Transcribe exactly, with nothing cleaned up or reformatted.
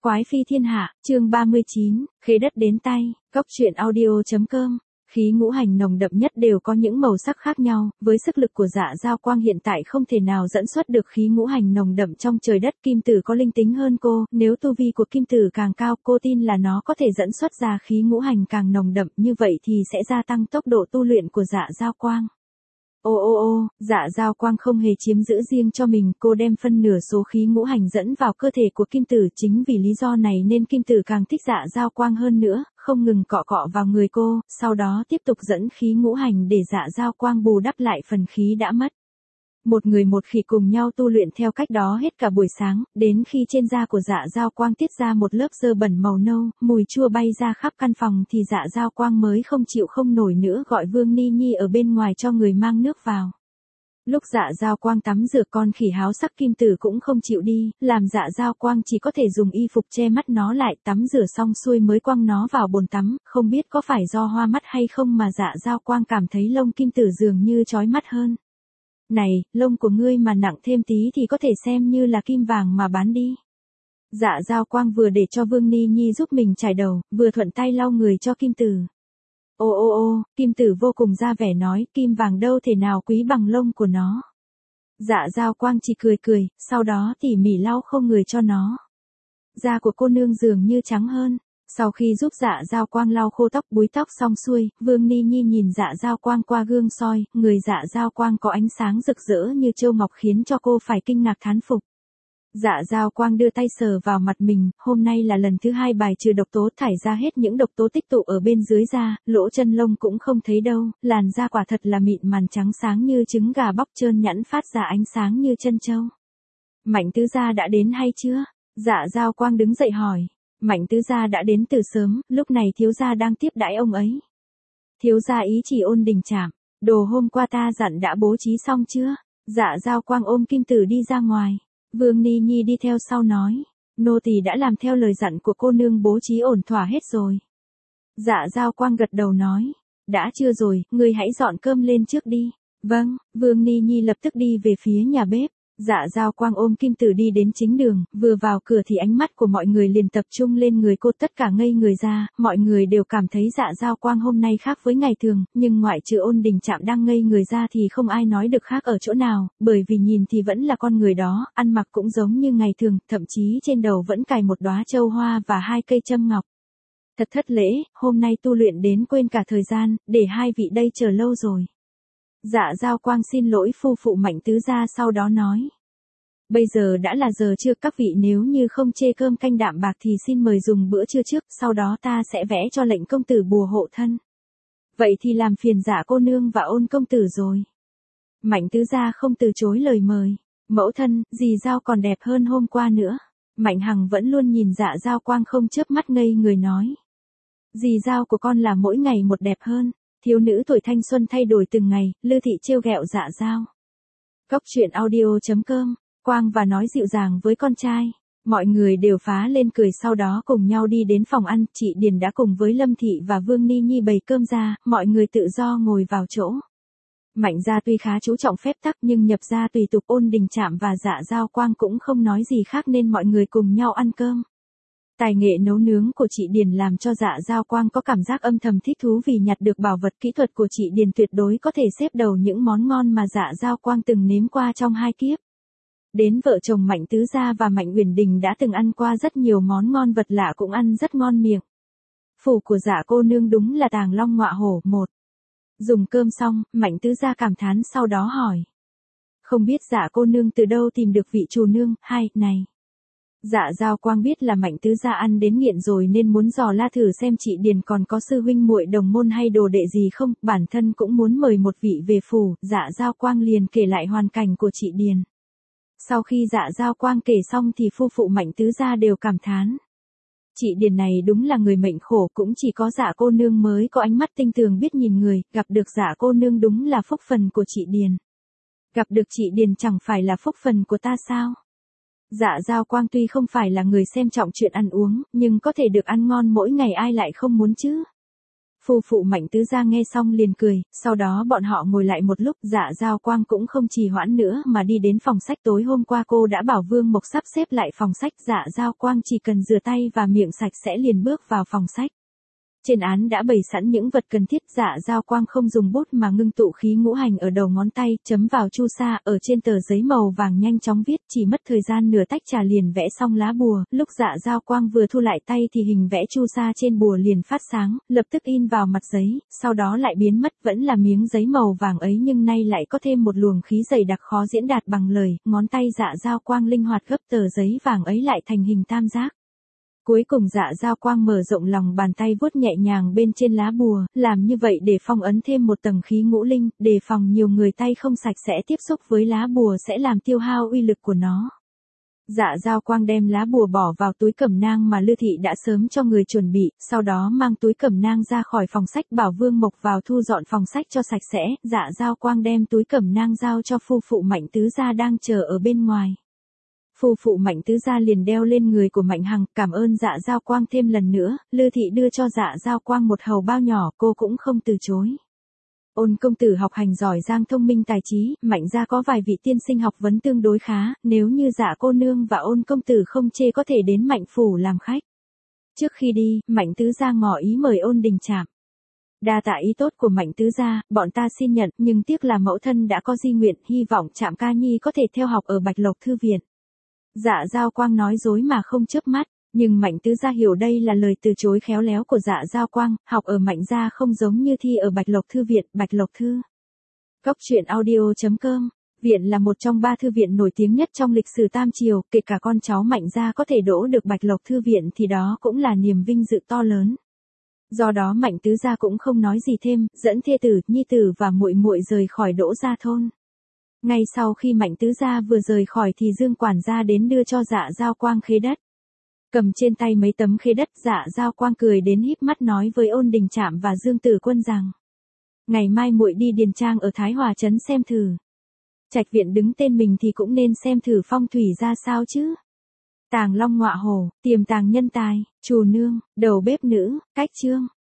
Quái phi thiên hạ, chương ba mươi chín, khế đất đến tay, cốc truyện audio.com. Khí ngũ hành nồng đậm nhất đều có những màu sắc khác nhau, với sức lực của Dạ Dao Quang hiện tại không thể nào dẫn xuất được khí ngũ hành nồng đậm trong trời đất. Kim Tử có linh tính hơn cô, nếu tu vi của Kim Tử càng cao, cô tin là nó có thể dẫn xuất ra khí ngũ hành càng nồng đậm, như vậy thì sẽ gia tăng tốc độ tu luyện của Dạ Dao Quang. Ô ô ô, Dạ Dao Quang không hề chiếm giữ riêng cho mình, cô đem phân nửa số khí ngũ hành dẫn vào cơ thể của Kim Tử, chính vì lý do này nên Kim Tử càng thích Dạ Dao Quang hơn nữa, không ngừng cọ cọ vào người cô, sau đó tiếp tục dẫn khí ngũ hành để Dạ Dao Quang bù đắp lại phần khí đã mất. Một người một khỉ cùng nhau tu luyện theo cách đó hết cả buổi sáng, đến khi trên da của Dạ Dao Quang tiết ra một lớp dơ bẩn màu nâu, mùi chua bay ra khắp căn phòng thì Dạ Dao Quang mới không chịu không nổi nữa, gọi Vương Ni Nhi ở bên ngoài cho người mang nước vào. Lúc Dạ Dao Quang tắm rửa, con khỉ háo sắc Kim Tử cũng không chịu đi, làm Dạ Dao Quang chỉ có thể dùng y phục che mắt nó lại, tắm rửa xong xuôi mới quăng nó vào bồn tắm, không biết có phải do hoa mắt hay không mà Dạ Dao Quang cảm thấy lông Kim Tử dường như chói mắt hơn. Này, lông của ngươi mà nặng thêm tí thì có thể xem như là kim vàng mà bán đi. Dạ Dao Quang vừa để cho Vương Ni Nhi giúp mình chải đầu, vừa thuận tay lau người cho Kim Tử. Ô ô ô, Kim Tử vô cùng ra vẻ nói, kim vàng đâu thể nào quý bằng lông của nó. Dạ Dao Quang chỉ cười cười, sau đó tỉ mỉ lau khô người cho nó. Da của cô nương dường như trắng hơn. Sau khi giúp Dạ Dao Quang lau khô tóc búi tóc xong xuôi, Vương Ni Nhi nhìn Dạ Dao Quang qua gương soi, người Dạ Dao Quang có ánh sáng rực rỡ như châu ngọc khiến cho cô phải kinh ngạc thán phục. Dạ Dao Quang đưa tay sờ vào mặt mình, hôm nay là lần thứ hai bài trừ độc tố, thải ra hết những độc tố tích tụ ở bên dưới da, lỗ chân lông cũng không thấy đâu, làn da quả thật là mịn màn trắng sáng như trứng gà bóc trơn nhẵn, phát ra ánh sáng như chân trâu. Mạnh tứ gia đã đến hay chưa? Dạ Dao Quang đứng dậy hỏi. Mạnh tứ gia đã đến từ sớm, lúc này thiếu gia đang tiếp đãi ông ấy. Thiếu gia ý chỉ ôn đình trảm, đồ hôm qua ta dặn đã bố trí xong chưa? Dạ Dao Quang ôm Kim Tử đi ra ngoài. Vương Ni Nhi đi theo sau nói, nô tỳ đã làm theo lời dặn của cô nương, bố trí ổn thỏa hết rồi. Dạ Dao Quang gật đầu nói, đã chưa rồi, ngươi hãy dọn cơm lên trước đi. Vâng, Vương Ni Nhi lập tức đi về phía nhà bếp. Dạ Dao Quang ôm Kim Tử đi đến chính đường, vừa vào cửa thì ánh mắt của mọi người liền tập trung lên người cô, tất cả ngây người ra, mọi người đều cảm thấy Dạ Dao Quang hôm nay khác với ngày thường, nhưng ngoại trừ ôn đình trạm đang ngây người ra thì không ai nói được khác ở chỗ nào, bởi vì nhìn thì vẫn là con người đó, ăn mặc cũng giống như ngày thường, thậm chí trên đầu vẫn cài một đóa châu hoa và hai cây châm ngọc. Thật thất lễ, hôm nay tu luyện đến quên cả thời gian, để hai vị đây chờ lâu rồi. Dạ Dao Quang xin lỗi phu phụ Mạnh tứ gia, sau đó nói. Bây giờ đã là giờ trưa, các vị nếu như không chê cơm canh đạm bạc thì xin mời dùng bữa trưa trước, sau đó ta sẽ vẽ cho lệnh công tử bùa hộ thân. Vậy thì làm phiền Dạ cô nương và ôn công tử rồi. Mạnh tứ gia không từ chối lời mời. Mẫu thân, dì Dao còn đẹp hơn hôm qua nữa. Mạnh Hằng vẫn luôn nhìn Dạ Dao Quang không chớp mắt, ngây người nói. Dì Dao của con là mỗi ngày một đẹp hơn. Thiếu nữ tuổi thanh xuân thay đổi từng ngày, Lư Thị trêu ghẹo Dạ Dao. Cốc truyện audio.com. Quang và nói dịu dàng với con trai. Mọi người đều phá lên cười, sau đó cùng nhau đi đến phòng ăn, chị Điền đã cùng với Lâm Thị và Vương Ni Nhi bày cơm ra, mọi người tự do ngồi vào chỗ. Mạnh gia tuy khá chú trọng phép tắc nhưng nhập gia tùy tục, ôn đình trạm và Dạ Dao Quang cũng không nói gì khác nên mọi người cùng nhau ăn cơm. Tài nghệ nấu nướng của chị Điền làm cho Dạ Dao Quang có cảm giác âm thầm thích thú vì nhặt được bảo vật, kỹ thuật của chị Điền tuyệt đối có thể xếp đầu những món ngon mà Dạ Dao Quang từng nếm qua trong hai kiếp. Đến vợ chồng Mạnh tứ gia và Mạnh Uyển Đình đã từng ăn qua rất nhiều món ngon vật lạ cũng ăn rất ngon miệng. Phủ của Dạ cô nương đúng là tàng long ngọa hổ. Một. Dùng cơm xong, Mạnh tứ gia cảm thán sau đó hỏi. Không biết Dạ cô nương từ đâu tìm được vị chủ nương. Hai. Này. Dạ Dao Quang biết là Mạnh tứ gia ăn đến nghiện rồi nên muốn dò la thử xem chị Điền còn có sư huynh muội đồng môn hay đồ đệ gì không, bản thân cũng muốn mời một vị về phủ. Dạ Dao Quang liền kể lại hoàn cảnh của chị Điền. Sau khi Dạ Dao Quang kể xong thì phu phụ Mạnh tứ gia đều cảm thán. Chị Điền này đúng là người mệnh khổ, cũng chỉ có Dạ cô nương mới có ánh mắt tinh tường biết nhìn người, gặp được Dạ cô nương đúng là phúc phần của chị Điền. Gặp được chị Điền chẳng phải là phúc phần của ta sao? Dạ Dao Quang tuy không phải là người xem trọng chuyện ăn uống, nhưng có thể được ăn ngon mỗi ngày ai lại không muốn chứ? Phu phụ Mạnh Tứ Gia nghe xong liền cười, sau đó bọn họ ngồi lại một lúc, Dạ Giao Quang cũng không trì hoãn nữa mà đi đến phòng sách. Tối hôm qua cô đã bảo Vương Mộc sắp xếp lại phòng sách, Dạ Giao Quang chỉ cần rửa tay và miệng sạch sẽ liền bước vào phòng sách. Trên án đã bày sẵn những vật cần thiết, Dạ Giao Quang không dùng bút mà ngưng tụ khí ngũ hành ở đầu ngón tay, chấm vào chu sa, ở trên tờ giấy màu vàng nhanh chóng viết, chỉ mất thời gian nửa tách trà liền vẽ xong lá bùa. Lúc Dạ Giao Quang vừa thu lại tay thì hình vẽ chu sa trên bùa liền phát sáng, lập tức in vào mặt giấy, sau đó lại biến mất, vẫn là miếng giấy màu vàng ấy nhưng nay lại có thêm một luồng khí dày đặc khó diễn đạt bằng lời, ngón tay Dạ Giao Quang linh hoạt gấp tờ giấy vàng ấy lại thành hình tam giác. Cuối cùng Dạ Giao Quang mở rộng lòng bàn tay vuốt nhẹ nhàng bên trên lá bùa, làm như vậy để phong ấn thêm một tầng khí ngũ linh, đề phòng nhiều người tay không sạch sẽ tiếp xúc với lá bùa sẽ làm tiêu hao uy lực của nó. Dạ Giao Quang đem lá bùa bỏ vào túi cẩm nang mà Lư Thị đã sớm cho người chuẩn bị, sau đó mang túi cẩm nang ra khỏi phòng sách, bảo Vương Mộc vào thu dọn phòng sách cho sạch sẽ. Dạ Giao Quang đem túi cẩm nang giao cho phu phụ Mạnh Tứ Gia đang chờ ở bên ngoài. Phu phụ Mạnh Tứ Gia liền đeo lên người của Mạnh Hằng, cảm ơn Dạ Giao Quang thêm lần nữa. Lư Thị đưa cho Dạ Giao Quang một hầu bao nhỏ, cô cũng không từ chối. Ôn công tử học hành giỏi giang, thông minh tài trí, Mạnh gia có vài vị tiên sinh học vấn tương đối khá, nếu như Dạ cô nương và Ôn công tử không chê có thể đến Mạnh phủ làm khách. Trước khi đi, Mạnh Tứ Gia ngỏ ý mời Ôn Đình Trạm. Đa tạ ý tốt của Mạnh Tứ Gia, bọn ta xin nhận, nhưng tiếc là mẫu thân đã có di nguyện, hy vọng Trạm ca nhi có thể theo học ở Bạch Lộc thư viện. Dạ Giao Quang nói dối mà không chớp mắt, nhưng Mạnh Tứ Gia hiểu đây là lời từ chối khéo léo của Dạ Giao Quang, học ở Mạnh gia không giống như thi ở Bạch Lộc thư viện. Bạch Lộc thư. Cốc truyện audio chấm com. Viện là một trong ba thư viện nổi tiếng nhất trong lịch sử Tam Triều, kể cả con cháu Mạnh gia có thể đỗ được Bạch Lộc thư viện thì đó cũng là niềm vinh dự to lớn. Do đó Mạnh Tứ Gia cũng không nói gì thêm, dẫn thê tử, nhi tử và muội muội rời khỏi Đỗ gia thôn. Ngay sau khi Mạnh Tứ Gia vừa rời khỏi thì Dương quản gia đến đưa cho Dạ Giao Quang khế đất. Cầm trên tay mấy tấm khế đất, Dạ Giao Quang cười đến híp mắt nói với Ôn Đình Trạm và Dương Tử Quân rằng: ngày mai muội đi điền trang ở Thái Hòa trấn xem thử. Trạch viện đứng tên mình thì cũng nên xem thử phong thủy ra sao chứ. Tàng long ngọa hổ, tiềm tàng nhân tài, trù nương, đầu bếp nữ, cách chương.